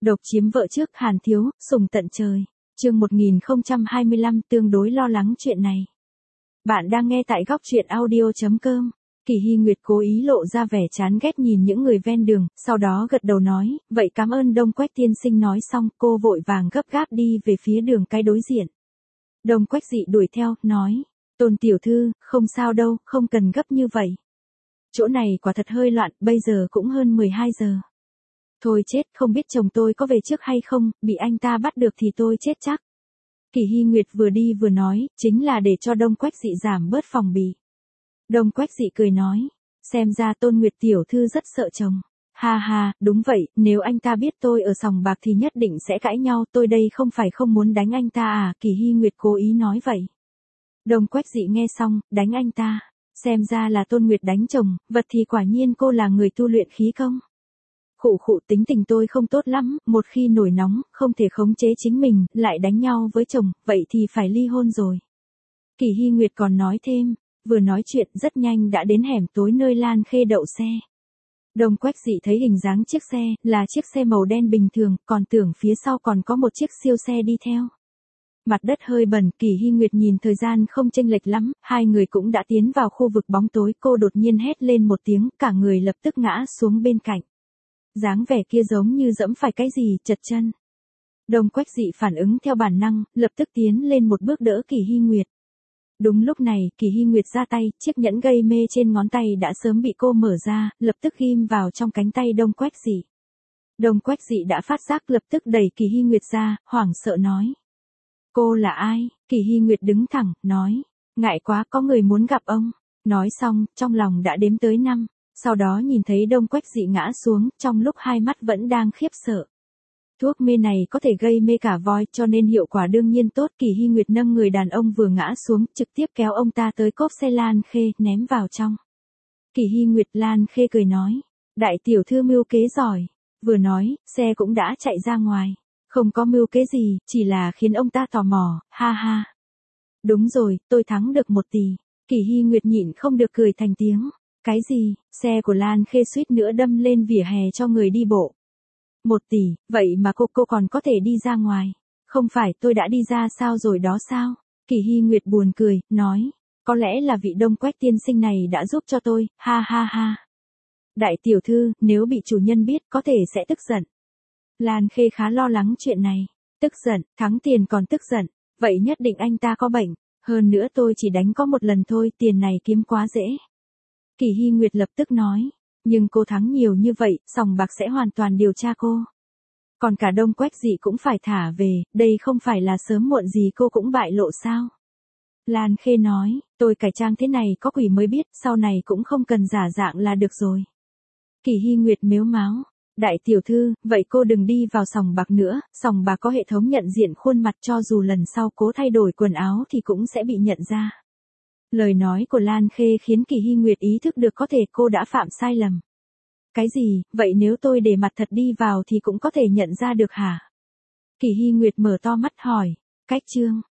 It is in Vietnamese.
Độc chiếm vợ trước Hàn Thiếu, sùng tận trời. Chương 1025 tương đối lo lắng chuyện này. Bạn đang nghe tại góc truyện audio.com. Kỳ Hy Nguyệt cố ý lộ ra vẻ chán ghét nhìn những người ven đường, sau đó gật đầu nói, vậy cảm ơn Đông Quách tiên sinh. Nói xong cô vội vàng gấp gáp đi về phía đường cái đối diện. Đông Quách Dị đuổi theo, nói, Tôn tiểu thư, không sao đâu, không cần gấp như vậy. Chỗ này quả thật hơi loạn, bây giờ cũng hơn 12 giờ. Thôi chết, không biết chồng tôi có về trước hay không, bị anh ta bắt được thì tôi chết chắc. Kỳ Hy Nguyệt vừa đi vừa nói, chính là để cho Đông Quách Dị giảm bớt phòng bị. Đông Quách Dị cười nói, xem ra Tôn Nguyệt tiểu thư rất sợ chồng. Ha ha, đúng vậy, nếu anh ta biết tôi ở sòng bạc thì nhất định sẽ cãi nhau, tôi đây không phải không muốn đánh anh ta à, Kỳ Hy Nguyệt cố ý nói vậy. Đông Quách Dị nghe xong, đánh anh ta, xem ra là Tôn Nguyệt đánh chồng, vật thì quả nhiên cô là người tu luyện khí công. Khụ khụ, tính tình tôi không tốt lắm, một khi nổi nóng, không thể khống chế chính mình, lại đánh nhau với chồng, vậy thì phải ly hôn rồi. Kỳ Hy Nguyệt còn nói thêm, vừa nói chuyện rất nhanh đã đến hẻm tối nơi Lan Khê đậu xe. Đông Quách Dị thấy hình dáng chiếc xe, là chiếc xe màu đen bình thường, còn tưởng phía sau còn có một chiếc siêu xe đi theo. Mặt đất hơi bẩn, Kỳ Hy Nguyệt nhìn thời gian không chênh lệch lắm, hai người cũng đã tiến vào khu vực bóng tối, cô đột nhiên hét lên một tiếng, cả người lập tức ngã xuống bên cạnh. Dáng vẻ kia giống như dẫm phải cái gì, trật chân. Đông Quách Dị phản ứng theo bản năng, lập tức tiến lên một bước đỡ Kỳ Hy Nguyệt. Đúng lúc này, Kỳ Hy Nguyệt ra tay, chiếc nhẫn gây mê trên ngón tay đã sớm bị cô mở ra, lập tức ghim vào trong cánh tay Đông Quách Dị. Đông Quách Dị đã phát giác, lập tức đẩy Kỳ Hy Nguyệt ra, hoảng sợ nói. Cô là ai? Kỳ Hy Nguyệt đứng thẳng, nói. Ngại quá, có người muốn gặp ông. Nói xong, trong lòng đã đếm tới 5. Sau đó nhìn thấy Đông Quách Dị ngã xuống, trong lúc hai mắt vẫn đang khiếp sợ. Thuốc mê này có thể gây mê cả voi, cho nên hiệu quả đương nhiên tốt. Kỳ Hy Nguyệt nâng người đàn ông vừa ngã xuống, trực tiếp kéo ông ta tới cốp xe Lan Khê, ném vào trong. Kỳ Hy Nguyệt, Lan Khê cười nói, đại tiểu thư mưu kế giỏi. Vừa nói, xe cũng đã chạy ra ngoài. Không có mưu kế gì, chỉ là khiến ông ta tò mò, ha ha. Đúng rồi, tôi thắng được 1 tỷ. Kỳ Hy Nguyệt nhịn không được cười thành tiếng. Cái gì? Xe của Lan Khê suýt nữa đâm lên vỉa hè cho người đi bộ. 1 tỷ, vậy mà cô còn có thể đi ra ngoài. Không phải tôi đã đi ra sao rồi đó sao? Kỳ Hy Nguyệt buồn cười, nói, có lẽ là vị Đông Quách tiên sinh này đã giúp cho tôi, ha ha ha. Đại tiểu thư, nếu bị chủ nhân biết có thể sẽ tức giận. Lan Khê khá lo lắng chuyện này. Tức giận, thắng tiền còn tức giận, vậy nhất định anh ta có bệnh. Hơn nữa tôi chỉ đánh có 1 lần thôi, tiền này kiếm quá dễ. Kỳ Hy Nguyệt lập tức nói, nhưng cô thắng nhiều như vậy, sòng bạc sẽ hoàn toàn điều tra cô. Còn cả Đông Quách Dị cũng phải thả về, đây không phải là sớm muộn gì cô cũng bại lộ sao? Lan Khê nói, tôi cải trang thế này có quỷ mới biết, sau này cũng không cần giả dạng là được rồi. Kỳ Hy Nguyệt mếu máo, đại tiểu thư, vậy cô đừng đi vào sòng bạc nữa, sòng bạc có hệ thống nhận diện khuôn mặt, cho dù lần sau cố thay đổi quần áo thì cũng sẽ bị nhận ra. Lời nói của Lan Khê khiến Kỳ Hy Nguyệt ý thức được có thể cô đã phạm sai lầm. Cái gì, vậy nếu tôi để mặt thật đi vào thì cũng có thể nhận ra được hả? Kỳ Hy Nguyệt mở to mắt hỏi, cách chương,